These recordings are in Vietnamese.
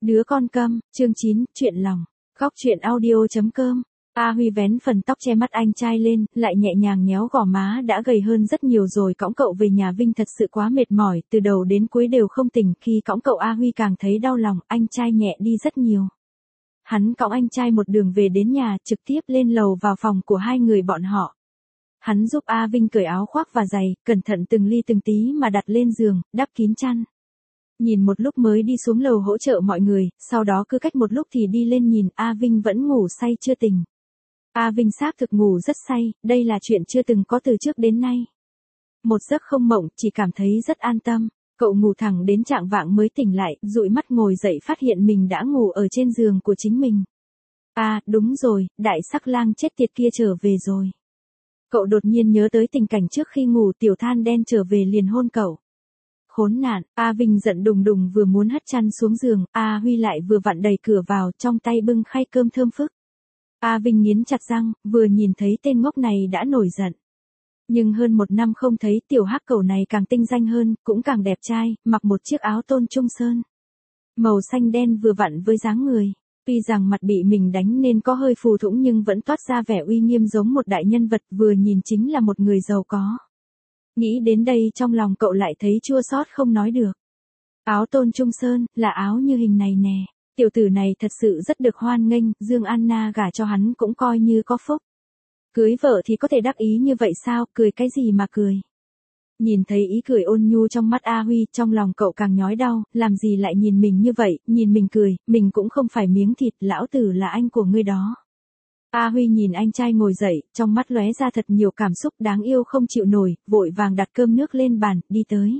Đứa con câm, chương 9, chuyện lòng. Góc chuyện audio.com. A Huy vén phần tóc che mắt anh trai lên, lại nhẹ nhàng nhéo gò má đã gầy hơn rất nhiều rồi. Cõng cậu về nhà Vinh thật sự quá mệt mỏi, từ đầu đến cuối đều không tỉnh. Khi cõng cậu A Huy càng thấy đau lòng, anh trai nhẹ đi rất nhiều. Hắn cõng anh trai một đường về đến nhà, trực tiếp lên lầu vào phòng của hai người bọn họ. Hắn giúp A Vinh cởi áo khoác và giày, cẩn thận từng ly từng tí mà đặt lên giường, đắp kín chăn. Nhìn một lúc mới đi xuống lầu hỗ trợ mọi người, sau đó cứ cách một lúc thì đi lên nhìn A Vinh vẫn ngủ say chưa tỉnh. A Vinh xác thực ngủ rất say, đây là chuyện chưa từng có từ trước đến nay. Một giấc không mộng, chỉ cảm thấy rất an tâm. Cậu ngủ thẳng đến chạng vạng mới tỉnh lại, dụi mắt ngồi dậy phát hiện mình đã ngủ ở trên giường của chính mình. À, đúng rồi, đại sắc lang chết tiệt kia trở về rồi. Cậu đột nhiên nhớ tới tình cảnh trước khi ngủ, tiểu than đen trở về liền hôn cậu. Khốn nạn, A Vinh giận đùng đùng vừa muốn hất chăn xuống giường, A Huy lại vừa vặn đẩy cửa vào, trong tay bưng khay cơm thơm phức. A Vinh nghiến chặt răng, vừa nhìn thấy tên ngốc này đã nổi giận. Nhưng hơn một năm không thấy, tiểu hắc cẩu này càng tinh danh hơn, cũng càng đẹp trai, mặc một chiếc áo tôn trung sơn. Màu xanh đen vừa vặn với dáng người. Tuy rằng mặt bị mình đánh nên có hơi phù thủng nhưng vẫn toát ra vẻ uy nghiêm giống một đại nhân vật, vừa nhìn chính là một người giàu có. Nghĩ đến đây trong lòng cậu lại thấy chua xót không nói được. Áo tôn trung sơn, là áo như hình này nè. Tiểu tử này thật sự rất được hoan nghênh, Dương Anna gả cho hắn cũng coi như có phúc. Cưới vợ thì có thể đắc ý như vậy sao, cười cái gì mà cười. Nhìn thấy ý cười ôn nhu trong mắt A Huy, trong lòng cậu càng nhói đau, làm gì lại nhìn mình như vậy, nhìn mình cười, mình cũng không phải miếng thịt, lão tử là anh của ngươi đó. A Huy nhìn anh trai ngồi dậy, trong mắt lóe ra thật nhiều cảm xúc đáng yêu không chịu nổi, vội vàng đặt cơm nước lên bàn, đi tới.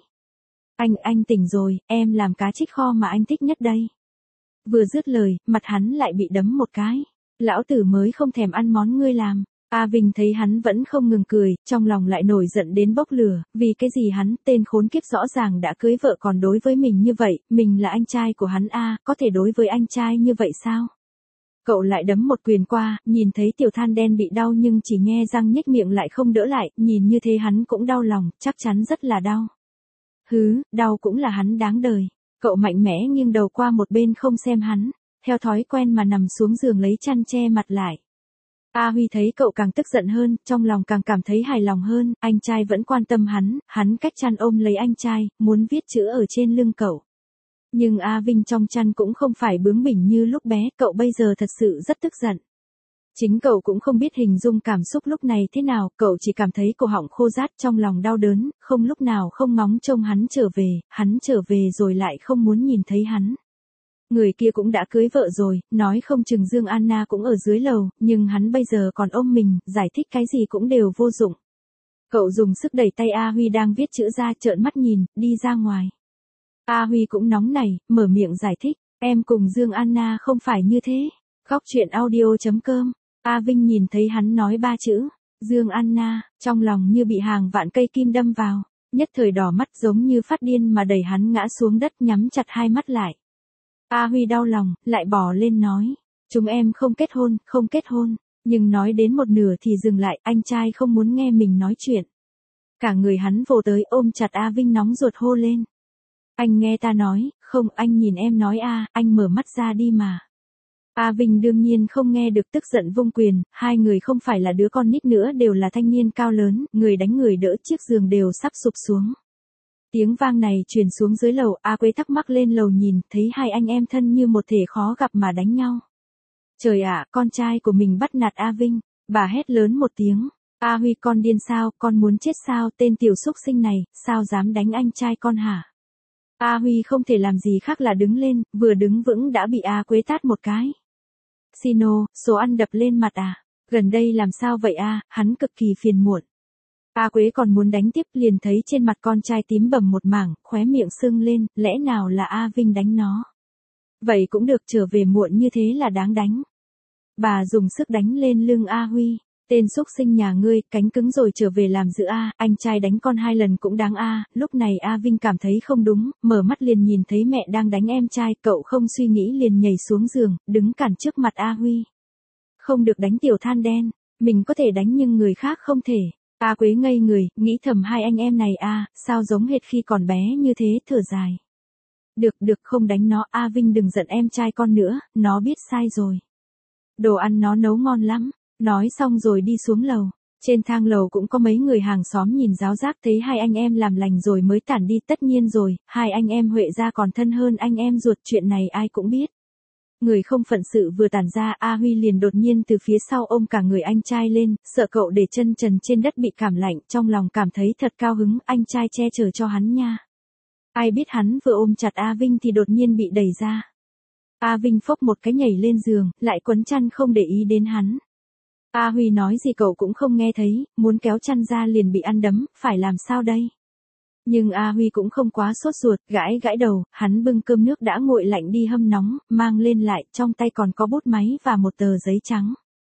Anh tỉnh rồi, em làm cá trích kho mà anh thích nhất đây. Vừa dứt lời, mặt hắn lại bị đấm một cái. Lão tử mới không thèm ăn món ngươi làm. A Vinh thấy hắn vẫn không ngừng cười, trong lòng lại nổi giận đến bốc lửa, vì cái gì hắn, tên khốn kiếp rõ ràng đã cưới vợ còn đối với mình như vậy, mình là anh trai của hắn a, có thể đối với anh trai như vậy sao? Cậu lại đấm một quyền qua, nhìn thấy tiểu than đen bị đau nhưng chỉ nhe răng nhếch miệng lại không đỡ lại, nhìn như thế hắn cũng đau lòng, chắc chắn rất là đau. Hứ, đau cũng là hắn đáng đời. Cậu mạnh mẽ nghiêng đầu qua một bên không xem hắn, theo thói quen mà nằm xuống giường lấy chăn che mặt lại. A Huy thấy cậu càng tức giận hơn, trong lòng càng cảm thấy hài lòng hơn, anh trai vẫn quan tâm hắn cách chăn ôm lấy anh trai, muốn viết chữ ở trên lưng cậu. Nhưng A Vinh trong chăn cũng không phải bướng bỉnh như lúc bé, cậu bây giờ thật sự rất tức giận. Chính cậu cũng không biết hình dung cảm xúc lúc này thế nào, cậu chỉ cảm thấy cổ họng khô rát trong lòng đau đớn, không lúc nào không ngóng trông hắn trở về rồi lại không muốn nhìn thấy hắn. Người kia cũng đã cưới vợ rồi, nói không chừng Dương Anna cũng ở dưới lầu, nhưng hắn bây giờ còn ôm mình, giải thích cái gì cũng đều vô dụng. Cậu dùng sức đẩy tay A Huy đang viết chữ ra, trợn mắt nhìn, đi ra ngoài. A Huy cũng nóng nảy, mở miệng giải thích, em cùng Dương Anna không phải như thế. Góc chuyện audio.com. A Vinh nhìn thấy hắn nói ba chữ, Dương Anna, trong lòng như bị hàng vạn cây kim đâm vào, nhất thời đỏ mắt giống như phát điên mà đẩy hắn ngã xuống đất nhắm chặt hai mắt lại. A Huy đau lòng, lại bò lên nói, chúng em không kết hôn, nhưng nói đến một nửa thì dừng lại, anh trai không muốn nghe mình nói chuyện. Cả người hắn vồ tới ôm chặt A Vinh nóng ruột hô lên. Anh nghe ta nói, không, anh nhìn em nói a, anh mở mắt ra đi mà. A Vinh đương nhiên không nghe được tức giận vung quyền, hai người không phải là đứa con nít nữa đều là thanh niên cao lớn, người đánh người đỡ chiếc giường đều sắp sụp xuống. Tiếng vang này truyền xuống dưới lầu, A Quế thắc mắc lên lầu nhìn, thấy hai anh em thân như một thể khó gặp mà đánh nhau. Trời ạ, con trai của mình bắt nạt A Vinh, bà hét lớn một tiếng. A Huy con điên sao, con muốn chết sao, tên tiểu xúc sinh này, sao dám đánh anh trai con hả? A Huy không thể làm gì khác là đứng lên, vừa đứng vững đã bị A Quế tát một cái. Sino, số ăn đập lên mặt à? Gần đây làm sao vậy a? Hắn cực kỳ phiền muộn. A Quế còn muốn đánh tiếp liền thấy trên mặt con trai tím bầm một mảng, khóe miệng sưng lên, lẽ nào là A Vinh đánh nó? Vậy cũng được, trở về muộn như thế là đáng đánh. Bà dùng sức đánh lên lưng A Huy. Tên xúc sinh nhà ngươi, cánh cứng rồi trở về làm dữ a, anh trai đánh con 2 lần cũng đáng a. Lúc này A Vinh cảm thấy không đúng, mở mắt liền nhìn thấy mẹ đang đánh em trai, cậu không suy nghĩ liền nhảy xuống giường, đứng cản trước mặt A Huy. Không được đánh tiểu than đen, mình có thể đánh nhưng người khác không thể. A Quế ngây người, nghĩ thầm hai anh em này a, sao giống hệt khi còn bé như thế, thở dài. Được không đánh nó, A Vinh đừng giận em trai con nữa, nó biết sai rồi. Đồ ăn nó nấu ngon lắm. Nói xong rồi đi xuống lầu. Trên thang lầu cũng có mấy người hàng xóm nhìn ráo rác thấy hai anh em làm lành rồi mới tản đi, tất nhiên rồi, hai anh em Huệ gia còn thân hơn anh em ruột, chuyện này ai cũng biết. Người không phận sự vừa tản ra, A Huy liền đột nhiên từ phía sau ôm cả người anh trai lên, sợ cậu để chân trần trên đất bị cảm lạnh, trong lòng cảm thấy thật cao hứng, anh trai che chở cho hắn nha. Ai biết hắn vừa ôm chặt A Vinh thì đột nhiên bị đẩy ra. A Vinh phốc một cái nhảy lên giường, lại quấn chăn không để ý đến hắn. A Huy nói gì cậu cũng không nghe thấy, muốn kéo chăn ra liền bị ăn đấm, phải làm sao đây? Nhưng A Huy cũng không quá sốt ruột, gãi gãi đầu, hắn bưng cơm nước đã nguội lạnh đi hâm nóng, mang lên lại, trong tay còn có bút máy và một tờ giấy trắng.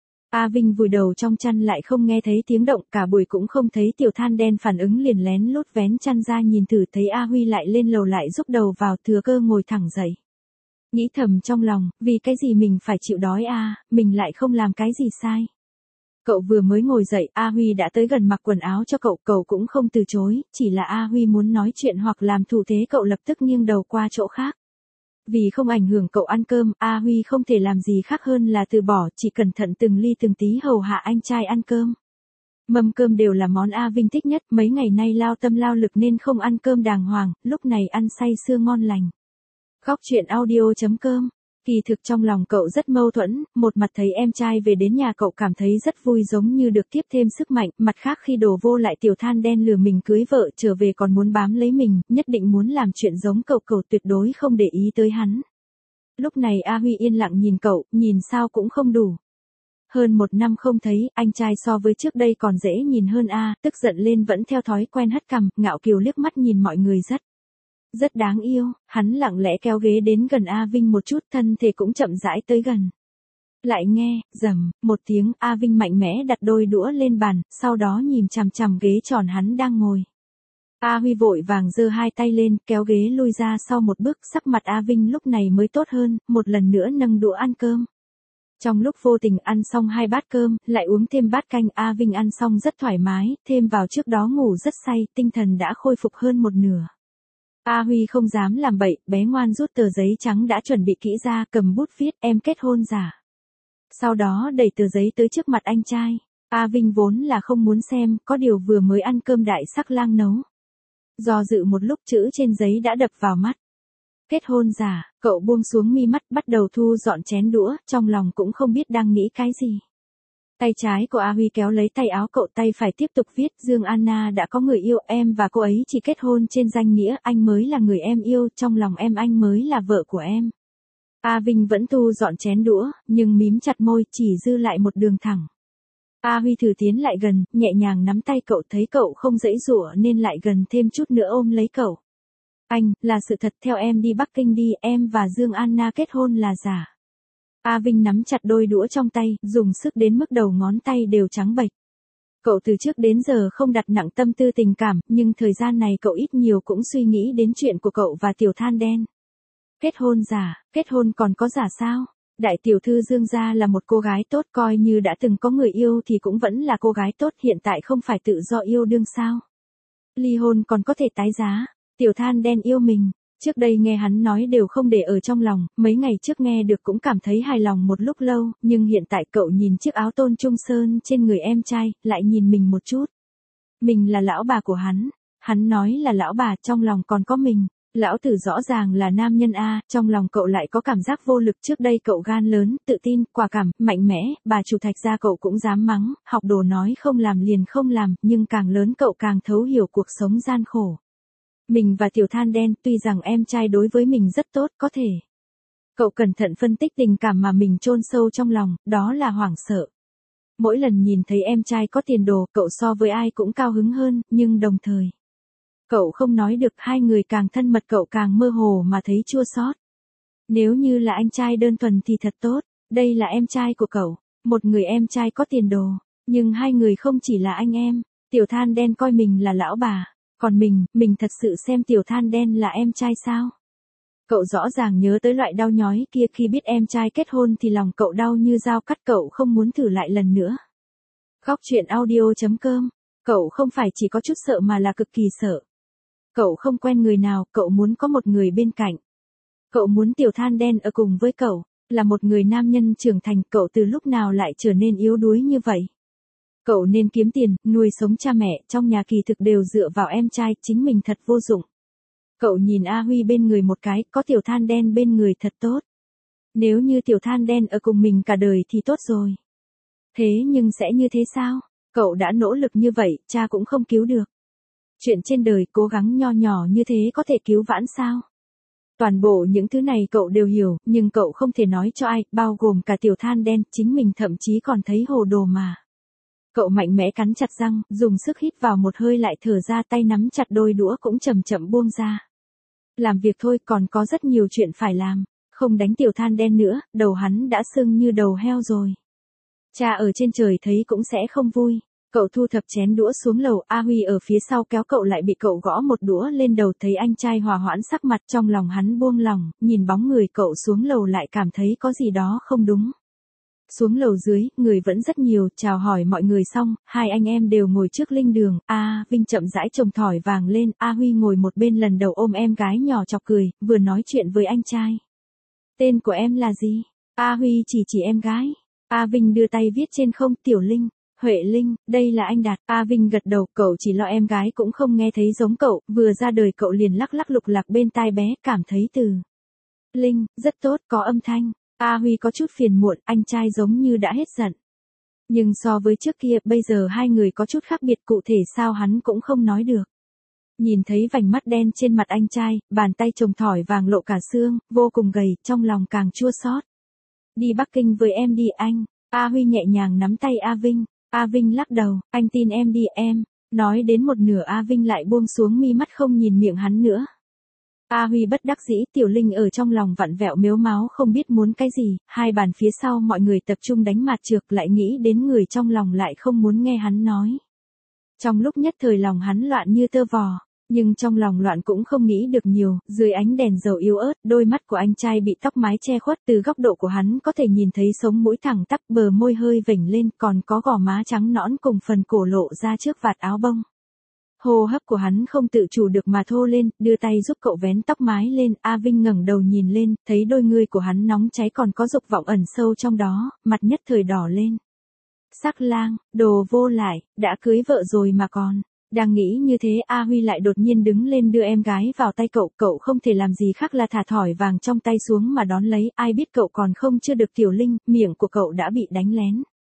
A Vinh vùi đầu trong chăn lại không nghe thấy tiếng động, cả buổi cũng không thấy Tiểu Than đen phản ứng, liền lén lút vén chăn ra nhìn thử, thấy A Huy lại lên lầu lại rúc đầu vào, thừa cơ ngồi thẳng dậy. Nghĩ thầm trong lòng, vì cái gì mình phải chịu đói a, mình lại không làm cái gì sai. Cậu vừa mới ngồi dậy, A Huy đã tới gần mặc quần áo cho cậu cũng không từ chối, chỉ là A Huy muốn nói chuyện hoặc làm thủ thế cậu lập tức nghiêng đầu qua chỗ khác. Vì không ảnh hưởng cậu ăn cơm, A Huy không thể làm gì khác hơn là từ bỏ, chỉ cẩn thận từng ly từng tí hầu hạ anh trai ăn cơm. Mâm cơm đều là món A Vinh thích nhất, mấy ngày nay lao tâm lao lực nên không ăn cơm đàng hoàng, lúc này ăn say sưa ngon lành. Khóc chuyện audio.com. Kỳ thực trong lòng cậu rất mâu thuẫn, một mặt thấy em trai về đến nhà cậu cảm thấy rất vui giống như được tiếp thêm sức mạnh, mặt khác khi đổ vô lại Tiểu Than đen lừa mình cưới vợ trở về còn muốn bám lấy mình, nhất định muốn làm chuyện giống cậu tuyệt đối không để ý tới hắn. Lúc này A Huy yên lặng nhìn cậu, nhìn sao cũng không đủ. Hơn 1 năm không thấy, anh trai so với trước đây còn dễ nhìn hơn a, tức giận lên vẫn theo thói quen hất cằm, ngạo kiều liếc mắt nhìn mọi người rất đáng yêu, hắn lặng lẽ kéo ghế đến gần A Vinh một chút, thân thể cũng chậm rãi tới gần. Lại nghe, rầm, một tiếng, A Vinh mạnh mẽ đặt đôi đũa lên bàn, sau đó nhìn chằm chằm ghế tròn hắn đang ngồi. A Huy vội vàng giơ hai tay lên, kéo ghế lui ra sau một bước, sắc mặt A Vinh lúc này mới tốt hơn, một lần nữa nâng đũa ăn cơm. Trong lúc vô tình ăn xong 2 bát cơm, lại uống thêm bát canh, A Vinh ăn xong rất thoải mái, thêm vào trước đó ngủ rất say, tinh thần đã khôi phục hơn một nửa. A Huy không dám làm bậy, bé ngoan rút tờ giấy trắng đã chuẩn bị kỹ ra, cầm bút viết em kết hôn giả. Sau đó đẩy tờ giấy tới trước mặt anh trai. A Vinh vốn là không muốn xem, có điều vừa mới ăn cơm đại sắc lang nấu. Do dự một lúc chữ trên giấy đã đập vào mắt. Kết hôn giả, cậu buông xuống mi mắt bắt đầu thu dọn chén đũa, trong lòng cũng không biết đang nghĩ cái gì. Tay trái của A Huy kéo lấy tay áo cậu, tay phải tiếp tục viết Dương Anna đã có người yêu, em và cô ấy chỉ kết hôn trên danh nghĩa, anh mới là người em yêu, trong lòng em anh mới là vợ của em. A Vinh vẫn thu dọn chén đũa, nhưng mím chặt môi chỉ dư lại một đường thẳng. A Huy thử tiến lại gần, nhẹ nhàng nắm tay cậu, thấy cậu không giãy giụa nên lại gần thêm chút nữa ôm lấy cậu. Anh, là sự thật, theo em đi Bắc Kinh đi, em và Dương Anna kết hôn là giả. A Vinh nắm chặt đôi đũa trong tay, dùng sức đến mức đầu ngón tay đều trắng bệch. Cậu từ trước đến giờ không đặt nặng tâm tư tình cảm, nhưng thời gian này cậu ít nhiều cũng suy nghĩ đến chuyện của cậu và Tiểu Than đen. Kết hôn giả, kết hôn còn có giả sao? Đại tiểu thư Dương gia là một cô gái tốt, coi như đã từng có người yêu thì cũng vẫn là cô gái tốt, hiện tại không phải tự do yêu đương sao? Ly hôn còn có thể tái giá. Tiểu Than đen yêu mình. Trước đây nghe hắn nói đều không để ở trong lòng, mấy ngày trước nghe được cũng cảm thấy hài lòng một lúc lâu, nhưng hiện tại cậu nhìn chiếc áo tôn trung sơn trên người em trai, lại nhìn mình một chút. Mình là lão bà của hắn nói là lão bà, trong lòng còn có mình. Lão tử rõ ràng là nam nhân a, trong lòng cậu lại có cảm giác vô lực, trước đây cậu gan lớn, tự tin, quả cảm, mạnh mẽ, bà chủ Thạch gia cậu cũng dám mắng, học đồ nói không làm liền không làm, nhưng càng lớn cậu càng thấu hiểu cuộc sống gian khổ. Mình và Tiểu Than đen, tuy rằng em trai đối với mình rất tốt, có thể. Cậu cẩn thận phân tích tình cảm mà mình chôn sâu trong lòng, đó là hoảng sợ. Mỗi lần nhìn thấy em trai có tiền đồ, cậu so với ai cũng cao hứng hơn, nhưng đồng thời. Cậu không nói được, hai người càng thân mật cậu càng mơ hồ mà thấy chua xót. Nếu như là anh trai đơn thuần thì thật tốt, đây là em trai của cậu, một người em trai có tiền đồ, nhưng hai người không chỉ là anh em, Tiểu Than đen coi mình là lão bà. Còn mình thật sự xem Tiểu Than đen là em trai sao? Cậu rõ ràng nhớ tới loại đau nhói kia khi biết em trai kết hôn thì lòng cậu đau như dao cắt, cậu không muốn thử lại lần nữa. Khóc chuyện audio.com. Cậu không phải chỉ có chút sợ mà là cực kỳ sợ. Cậu không quen người nào, cậu muốn có một người bên cạnh. Cậu muốn tiểu than đen ở cùng với cậu, là một người nam nhân trưởng thành, cậu từ lúc nào lại trở nên yếu đuối như vậy? Cậu nên kiếm tiền, nuôi sống cha mẹ, trong nhà kỳ thực đều dựa vào em trai, chính mình thật vô dụng. Cậu nhìn A Huy bên người một cái, có tiểu than đen bên người thật tốt. Nếu như tiểu than đen ở cùng mình cả đời thì tốt rồi. Thế nhưng sẽ như thế sao? Cậu đã nỗ lực như vậy, cha cũng không cứu được. Chuyện trên đời cố gắng nho nhỏ như thế có thể cứu vãn sao? Toàn bộ những thứ này cậu đều hiểu, nhưng cậu không thể nói cho ai, bao gồm cả tiểu than đen, chính mình thậm chí còn thấy hồ đồ mà. Cậu mạnh mẽ cắn chặt răng, dùng sức hít vào một hơi lại thở ra, tay nắm chặt đôi đũa cũng chậm chậm buông ra. Làm việc thôi, còn có rất nhiều chuyện phải làm. Không đánh tiểu than đen nữa, đầu hắn đã sưng như đầu heo rồi. Cha ở trên trời thấy cũng sẽ không vui. Cậu thu thập chén đũa xuống lầu, A Huy ở phía sau kéo cậu lại, bị cậu gõ một đũa lên đầu, thấy anh trai hòa hoãn sắc mặt, trong lòng hắn buông lòng, nhìn bóng người cậu xuống lầu lại cảm thấy có gì đó không đúng. Xuống lầu dưới, người vẫn rất nhiều, chào hỏi mọi người xong, hai anh em đều ngồi trước linh đường, Vinh chậm rãi chồng thỏi vàng lên, A Huy ngồi một bên lần đầu ôm em gái nhỏ chọc cười, vừa nói chuyện với anh trai. Tên của em là gì? A Huy chỉ em gái. A Vinh đưa tay viết trên không, Tiểu Linh, Huệ Linh, đây là anh Đạt. A Vinh gật đầu, cậu chỉ lo em gái cũng không nghe thấy giống cậu, vừa ra đời cậu liền lắc lắc lục lạc bên tai bé, cảm thấy từ Linh, rất tốt, có âm thanh. A Huy có chút phiền muộn, anh trai giống như đã hết giận. Nhưng so với trước kia, bây giờ hai người có chút khác biệt, cụ thể sao hắn cũng không nói được. Nhìn thấy vành mắt đen trên mặt anh trai, bàn tay chồng thỏi vàng lộ cả xương, vô cùng gầy, trong lòng càng chua xót. Đi Bắc Kinh với em đi anh. A Huy nhẹ nhàng nắm tay A Vinh. A Vinh lắc đầu, anh tin em đi em. Nói đến một nửa A Vinh lại buông xuống mi mắt không nhìn miệng hắn nữa. A Huy bất đắc dĩ, Tiểu Linh ở trong lòng vặn vẹo mếu máo không biết muốn cái gì, hai bàn phía sau mọi người tập trung đánh mạt trược, lại nghĩ đến người trong lòng lại không muốn nghe hắn nói. Trong lúc nhất thời lòng hắn loạn như tơ vò, nhưng trong lòng loạn cũng không nghĩ được nhiều, dưới ánh đèn dầu yếu ớt, đôi mắt của anh trai bị tóc mái che khuất, từ góc độ của hắn có thể nhìn thấy sống mũi thẳng tắp, bờ môi hơi vểnh lên, còn có gò má trắng nõn cùng phần cổ lộ ra trước vạt áo bông. Hô hấp của hắn không tự chủ được mà thô lên, đưa tay giúp cậu vén tóc mái lên, A Vinh ngẩng đầu nhìn lên, thấy đôi ngươi của hắn nóng cháy còn có dục vọng ẩn sâu trong đó, mặt nhất thời đỏ lên. Sắc lang, đồ vô lại, đã cưới vợ rồi mà còn. Đang nghĩ như thế, A Huy lại đột nhiên đứng lên đưa em gái vào tay cậu, cậu không thể làm gì khác là thả thỏi vàng trong tay xuống mà đón lấy, ai biết cậu còn không chưa được Tiểu Linh, miệng của cậu đã bị đánh lén.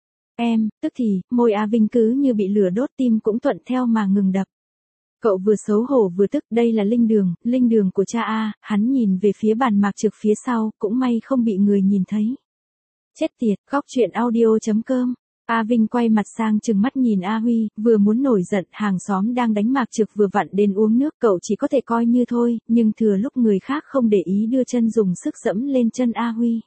Em, tức thì, môi A Vinh cứ như bị lửa đốt, tim cũng thuận theo mà ngừng đập. Cậu vừa xấu hổ vừa tức, đây là linh đường của cha A, hắn nhìn về phía bàn mạc trực phía sau, cũng may không bị người nhìn thấy. Chết tiệt, khóc chuyện audio.com. A Vinh quay mặt sang trừng mắt nhìn A Huy, vừa muốn nổi giận, hàng xóm đang đánh mạc trực vừa vặn đến uống nước, cậu chỉ có thể coi như thôi, nhưng thừa lúc người khác không để ý đưa chân dùng sức dẫm lên chân A Huy.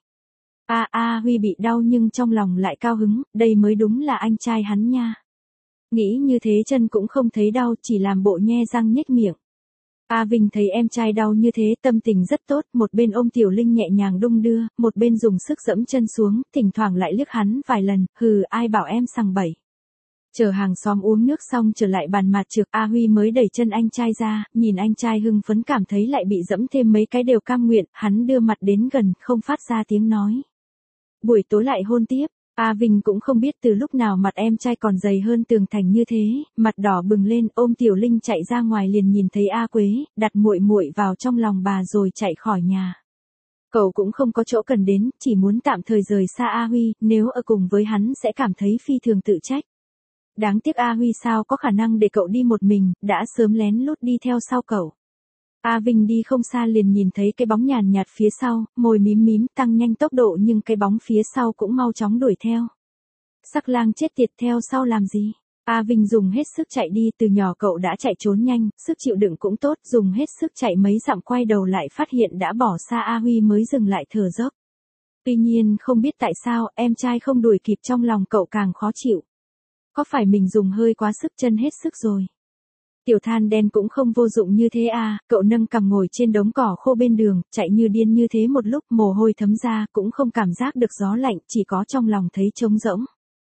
A Huy bị đau nhưng trong lòng lại cao hứng, đây mới đúng là anh trai hắn nha. Nghĩ như thế chân cũng không thấy đau, chỉ làm bộ nhe răng nhếch miệng. A Vinh thấy em trai đau như thế, tâm tình rất tốt, một bên ôm Tiểu Linh nhẹ nhàng đung đưa, một bên dùng sức dẫm chân xuống, thỉnh thoảng lại liếc hắn vài lần, hừ, ai bảo em sằng bậy. Chờ hàng xóm uống nước xong trở lại bàn mạt trược, A Huy mới đẩy chân anh trai ra, nhìn anh trai hưng phấn cảm thấy lại bị dẫm thêm mấy cái đều cam nguyện, hắn đưa mặt đến gần, không phát ra tiếng nói. Buổi tối lại hôn tiếp. A Vinh cũng không biết từ lúc nào mặt em trai còn dày hơn tường thành như thế, mặt đỏ bừng lên, ôm Tiểu Linh chạy ra ngoài liền nhìn thấy A Quế, đặt muội muội vào trong lòng bà rồi chạy khỏi nhà. Cậu cũng không có chỗ cần đến, chỉ muốn tạm thời rời xa A Huy, nếu ở cùng với hắn sẽ cảm thấy phi thường tự trách. Đáng tiếc A Huy sao có khả năng để cậu đi một mình, đã sớm lén lút đi theo sau cậu. A Vinh đi không xa liền nhìn thấy cái bóng nhàn nhạt phía sau, môi mím mím tăng nhanh tốc độ nhưng cái bóng phía sau cũng mau chóng đuổi theo. Sắc lang chết tiệt, theo sau làm gì? A Vinh dùng hết sức chạy đi, từ nhỏ cậu đã chạy trốn nhanh, sức chịu đựng cũng tốt, dùng hết sức chạy mấy dặm quay đầu lại phát hiện đã bỏ xa A Huy mới dừng lại thở dốc. Tuy nhiên không biết tại sao em trai không đuổi kịp, trong lòng cậu càng khó chịu. Có phải mình dùng hơi quá sức, chân hết sức rồi? Tiểu than đen cũng không vô dụng như thế à, cậu nâng cằm ngồi trên đống cỏ khô bên đường, chạy như điên như thế một lúc, mồ hôi thấm ra, cũng không cảm giác được gió lạnh, chỉ có trong lòng thấy trống rỗng.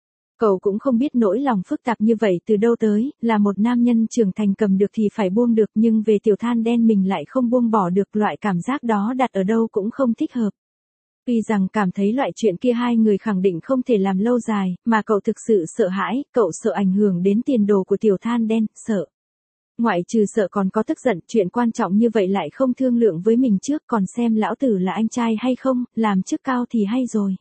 Cậu cũng không biết nỗi lòng phức tạp như vậy từ đâu tới, là một nam nhân trưởng thành cầm được thì phải buông được nhưng về tiểu than đen mình lại không buông bỏ được, loại cảm giác đó đặt ở đâu cũng không thích hợp. Tuy rằng cảm thấy loại chuyện kia hai người khẳng định không thể làm lâu dài, mà cậu thực sự sợ hãi, cậu sợ ảnh hưởng đến tiền đồ của tiểu than đen, sợ. Ngoại trừ sợ còn có tức giận, chuyện quan trọng như vậy lại không thương lượng với mình trước, còn xem lão tử là anh trai hay không, làm chức cao thì hay rồi.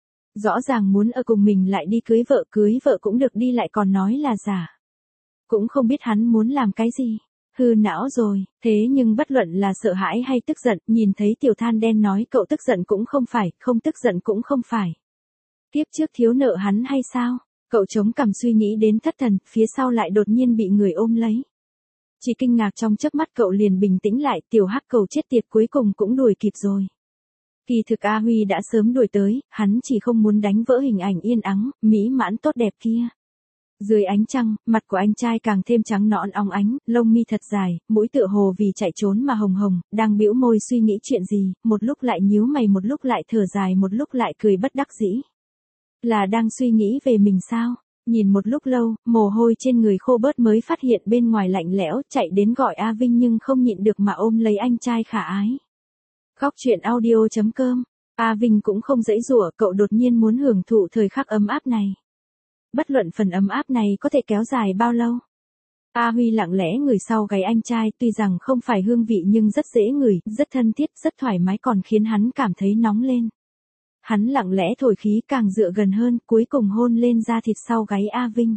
Rõ ràng muốn ở cùng mình lại đi cưới vợ cũng được đi lại còn nói là giả. Cũng không biết hắn muốn làm cái gì. Hư não rồi, thế nhưng bất luận là sợ hãi hay tức giận, nhìn thấy tiểu than đen nói cậu tức giận cũng không phải, không tức giận cũng không phải. Tiếp trước thiếu nợ hắn hay sao? Cậu chống cằm suy nghĩ đến thất thần, phía sau lại đột nhiên bị người ôm lấy. Chỉ kinh ngạc trong chớp mắt cậu liền bình tĩnh lại, tiểu hắc cầu chết tiệt cuối cùng cũng đuổi kịp rồi. Kỳ thực A Huy đã sớm đuổi tới, hắn chỉ không muốn đánh vỡ hình ảnh yên ắng, mỹ mãn tốt đẹp kia. Dưới ánh trăng, mặt của anh trai càng thêm trắng nõn óng ánh, lông mi thật dài, mũi tựa hồ vì chạy trốn mà hồng hồng, đang bĩu môi suy nghĩ chuyện gì, một lúc lại nhíu mày, một lúc lại thở dài, một lúc lại cười bất đắc dĩ. Là đang suy nghĩ về mình sao? Nhìn một lúc lâu, mồ hôi trên người khô bớt mới phát hiện bên ngoài lạnh lẽo, chạy đến gọi A Vinh nhưng không nhịn được mà ôm lấy anh trai khả ái. Góc truyện audio.com. A Vinh cũng không giãy giụa, cậu đột nhiên muốn hưởng thụ thời khắc ấm áp này. Bất luận phần ấm áp này có thể kéo dài bao lâu. A Huy lặng lẽ ngửi sau gáy anh trai, tuy rằng không phải hương vị nhưng rất dễ ngửi, rất thân thiết, rất thoải mái còn khiến hắn cảm thấy nóng lên. Hắn lặng lẽ thổi khí càng dựa gần hơn, cuối cùng hôn lên da thịt sau gáy A Vinh.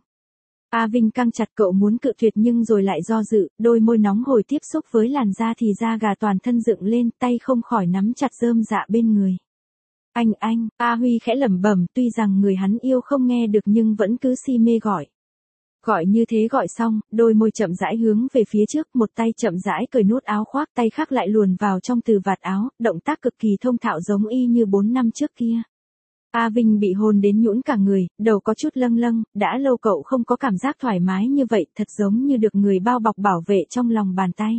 A Vinh căng chặt, cậu muốn cự tuyệt nhưng rồi lại do dự, đôi môi nóng hổi tiếp xúc với làn da thì da gà toàn thân dựng lên, tay không khỏi nắm chặt rơm dạ bên người. Anh, A Huy khẽ lẩm bẩm, tuy rằng người hắn yêu không nghe được nhưng vẫn cứ si mê gọi. Gọi như thế gọi xong, đôi môi chậm rãi hướng về phía trước, một tay chậm rãi cởi nút áo khoác, tay khác lại luồn vào trong từ vạt áo, động tác cực kỳ thông thạo giống y như 4 năm trước kia. A Vinh bị hôn đến nhũn cả người, đầu có chút lâng lâng, đã lâu cậu không có cảm giác thoải mái như vậy, thật giống như được người bao bọc bảo vệ trong lòng bàn tay.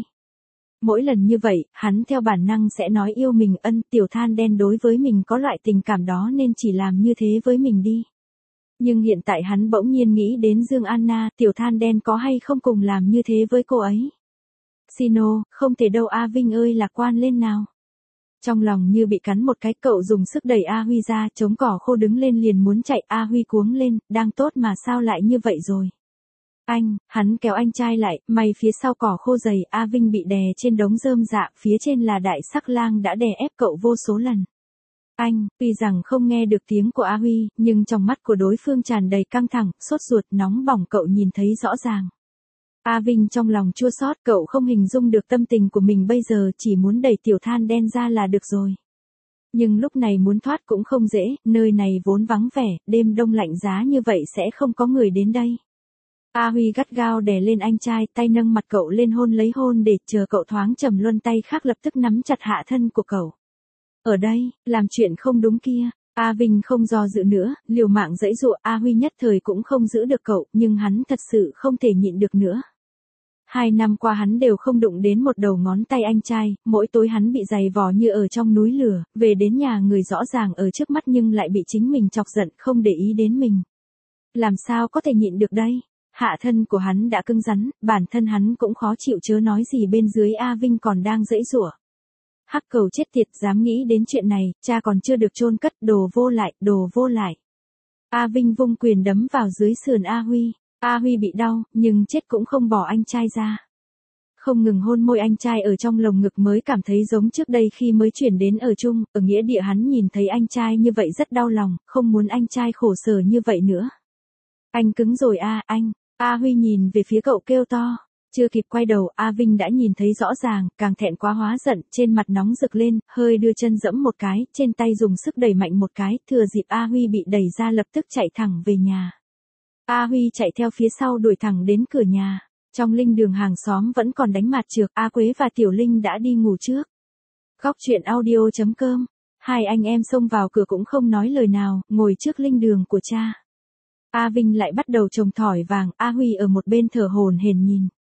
Mỗi lần như vậy, hắn theo bản năng sẽ nói yêu mình, tiểu than đen đối với mình có loại tình cảm đó nên chỉ làm như thế với mình đi. Nhưng hiện tại hắn bỗng nhiên nghĩ đến Dương Anna, tiểu than đen có hay không cùng làm như thế với cô ấy. Sino, không thể đâu A Vinh ơi, lạc quan lên nào. Trong lòng như bị cắn một cái, cậu dùng sức đẩy A Huy ra, chống cỏ khô đứng lên liền muốn chạy, A Huy cuống lên, đang tốt mà sao lại như vậy rồi. Hắn kéo anh trai lại, may phía sau cỏ khô dày, A Vinh bị đè trên đống rơm dạ, phía trên là đại sắc lang đã đè ép cậu vô số lần. Tuy rằng không nghe được tiếng của A Huy, nhưng trong mắt của đối phương tràn đầy căng thẳng, sốt ruột, nóng bỏng, cậu nhìn thấy rõ ràng. A Vinh trong lòng chua xót, cậu không hình dung được tâm tình của mình bây giờ, chỉ muốn đẩy tiểu than đen ra là được rồi. Nhưng lúc này muốn thoát cũng không dễ, nơi này vốn vắng vẻ, đêm đông lạnh giá như vậy sẽ không có người đến đây. A Huy gắt gao đè lên anh trai, tay nâng mặt cậu lên hôn lấy hôn để chờ cậu thoáng trầm luân, tay khác lập tức nắm chặt hạ thân của cậu. Ở đây, làm chuyện không đúng kia. A Vinh không do dự nữa, liều mạng giãy giụa, A Huy nhất thời cũng không giữ được cậu, nhưng hắn thật sự không thể nhịn được nữa. 2 năm qua hắn đều không đụng đến một đầu ngón tay anh trai, mỗi tối hắn bị giày vò như ở trong núi lửa, về đến nhà người rõ ràng ở trước mắt nhưng lại bị chính mình chọc giận, không để ý đến mình. Làm sao có thể nhịn được đây? Hạ thân của hắn đã cứng rắn, bản thân hắn cũng khó chịu chớ nói gì bên dưới A Vinh còn đang giãy giụa. Hắc cầu chết tiệt, dám nghĩ đến chuyện này, cha còn chưa được chôn cất, đồ vô lại. A Vinh vung quyền đấm vào dưới sườn A Huy. A Huy bị đau, nhưng chết cũng không bỏ anh trai ra. Không ngừng hôn môi anh trai ở trong lồng ngực mới cảm thấy giống trước đây khi mới chuyển đến ở chung, ở nghĩa địa hắn nhìn thấy anh trai như vậy rất đau lòng, không muốn anh trai khổ sở như vậy nữa. Anh cứng rồi anh. A Huy nhìn về phía cậu kêu to. Chưa kịp quay đầu, A Vinh đã nhìn thấy rõ ràng, càng thẹn quá hóa giận, trên mặt nóng rực lên, hơi đưa chân dẫm một cái, trên tay dùng sức đẩy mạnh một cái, thừa dịp A Huy bị đẩy ra lập tức chạy thẳng về nhà. A Huy chạy theo phía sau đuổi thẳng đến cửa nhà. Trong linh đường hàng xóm vẫn còn đánh mạt chược, A Quế và Tiểu Linh đã đi ngủ trước. Góc truyện audio.com. Hai anh em xông vào cửa cũng không nói lời nào, ngồi trước linh đường của cha. A Vinh lại bắt đầu trồng thỏi vàng, A Huy ở một bên thở hổn hển nhìn.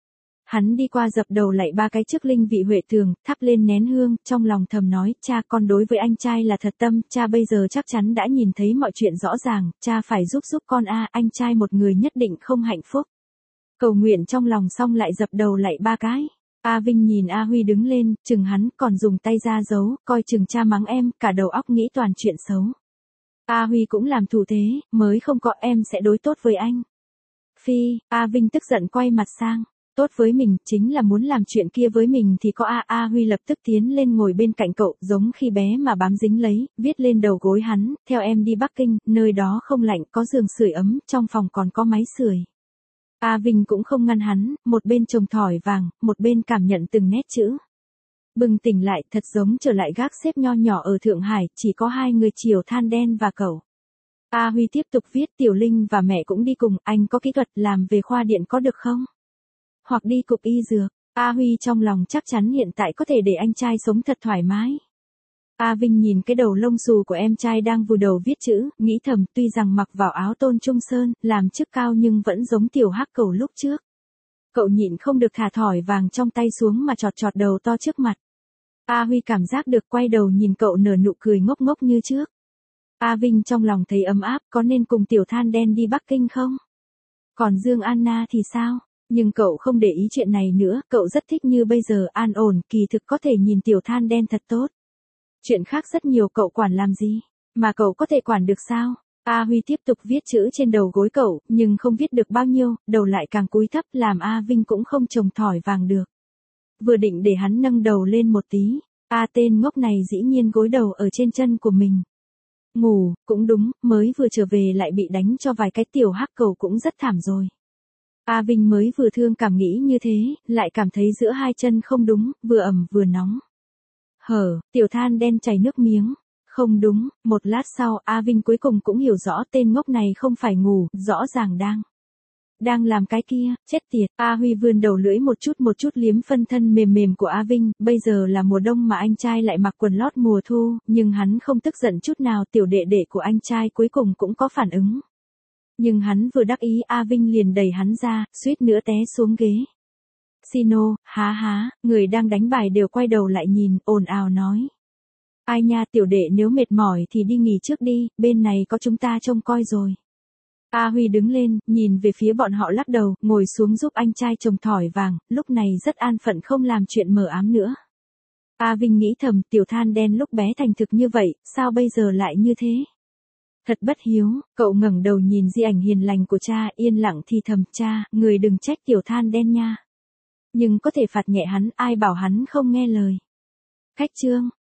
Hắn đi qua dập đầu lạy 3 cái trước linh vị Huệ Tường, thắp lên nén hương, trong lòng thầm nói, cha con đối với anh trai là thật tâm, cha bây giờ chắc chắn đã nhìn thấy mọi chuyện rõ ràng, cha phải giúp con anh trai một người nhất định không hạnh phúc. Cầu nguyện trong lòng xong lại dập đầu lạy 3 cái. A Vinh nhìn A Huy đứng lên, chừng hắn còn dùng tay ra giấu, coi chừng cha mắng em, cả đầu óc nghĩ toàn chuyện xấu. A Huy cũng làm thủ thế, mới không có em sẽ đối tốt với anh. Phi, A Vinh tức giận quay mặt sang. Tốt với mình, chính là muốn làm chuyện kia với mình thì có A Huy lập tức tiến lên ngồi bên cạnh cậu, giống khi bé mà bám dính lấy, viết lên đầu gối hắn, theo em đi Bắc Kinh, nơi đó không lạnh, có giường sưởi ấm, trong phòng còn có máy sưởi. A Vinh cũng không ngăn hắn, một bên trồng thỏi vàng, một bên cảm nhận từng nét chữ. Bừng tỉnh lại, thật giống trở lại gác xếp nho nhỏ ở Thượng Hải, chỉ có 2 người Triều Than Đen và cậu. A Huy tiếp tục viết, Tiểu Linh và mẹ cũng đi cùng, anh có kỹ thuật làm về khoa điện có được không? Hoặc đi cục y dược. A Huy trong lòng chắc chắn hiện tại có thể để anh trai sống thật thoải mái. A Vinh nhìn cái đầu lông xù của em trai đang vùi đầu viết chữ, nghĩ thầm tuy rằng mặc vào áo tôn trung sơn, làm chức cao nhưng vẫn giống tiểu hắc cầu lúc trước. Cậu nhịn không được thả thỏi vàng trong tay xuống mà chọt chọt đầu to trước mặt. A Huy cảm giác được quay đầu nhìn cậu nở nụ cười ngốc ngốc như trước. A Vinh trong lòng thấy ấm áp, có nên cùng Tiểu Than Đen đi Bắc Kinh không? Còn Dương Anna thì sao? Nhưng cậu không để ý chuyện này nữa, cậu rất thích như bây giờ an ổn, kỳ thực có thể nhìn Tiểu Than Đen thật tốt. Chuyện khác rất nhiều cậu quản làm gì, mà cậu có thể quản được sao? A Huy tiếp tục viết chữ trên đầu gối cậu, nhưng không viết được bao nhiêu, đầu lại càng cúi thấp làm A Vinh cũng không trồng thỏi vàng được. Vừa định để hắn nâng đầu lên một tí, tên ngốc này dĩ nhiên gối đầu ở trên chân của mình. Ngủ, cũng đúng, mới vừa trở về lại bị đánh cho vài cái tiểu hắc cầu cũng rất thảm rồi. A Vinh mới vừa thương cảm nghĩ như thế, lại cảm thấy giữa hai chân không đúng, vừa ẩm vừa nóng. Tiểu Than Đen chảy nước miếng. Không đúng, một lát sau A Vinh cuối cùng cũng hiểu rõ tên ngốc này không phải ngủ, rõ ràng đang làm cái kia, chết tiệt. A Huy vươn đầu lưỡi một chút liếm phân thân mềm mềm của A Vinh, bây giờ là mùa đông mà anh trai lại mặc quần lót mùa thu, nhưng hắn không tức giận chút nào, tiểu đệ đệ của anh trai cuối cùng cũng có phản ứng. Nhưng hắn vừa đắc ý A Vinh liền đẩy hắn ra, suýt nữa té xuống ghế. Sino, người đang đánh bài đều quay đầu lại nhìn, ồn ào nói. Ai nha tiểu đệ nếu mệt mỏi thì đi nghỉ trước đi, bên này có chúng ta trông coi rồi. A Huy đứng lên, nhìn về phía bọn họ lắc đầu, ngồi xuống giúp anh trai trồng thỏi vàng, lúc này rất an phận không làm chuyện mờ ám nữa. A Vinh nghĩ thầm, Tiểu Than Đen lúc bé thành thực như vậy, sao bây giờ lại như thế? Thật bất hiếu, cậu ngẩng đầu nhìn di ảnh hiền lành của cha, yên lặng thì thầm, cha, người đừng trách Tiểu Than Đen nha. Nhưng có thể phạt nhẹ hắn, ai bảo hắn không nghe lời. Khách trương.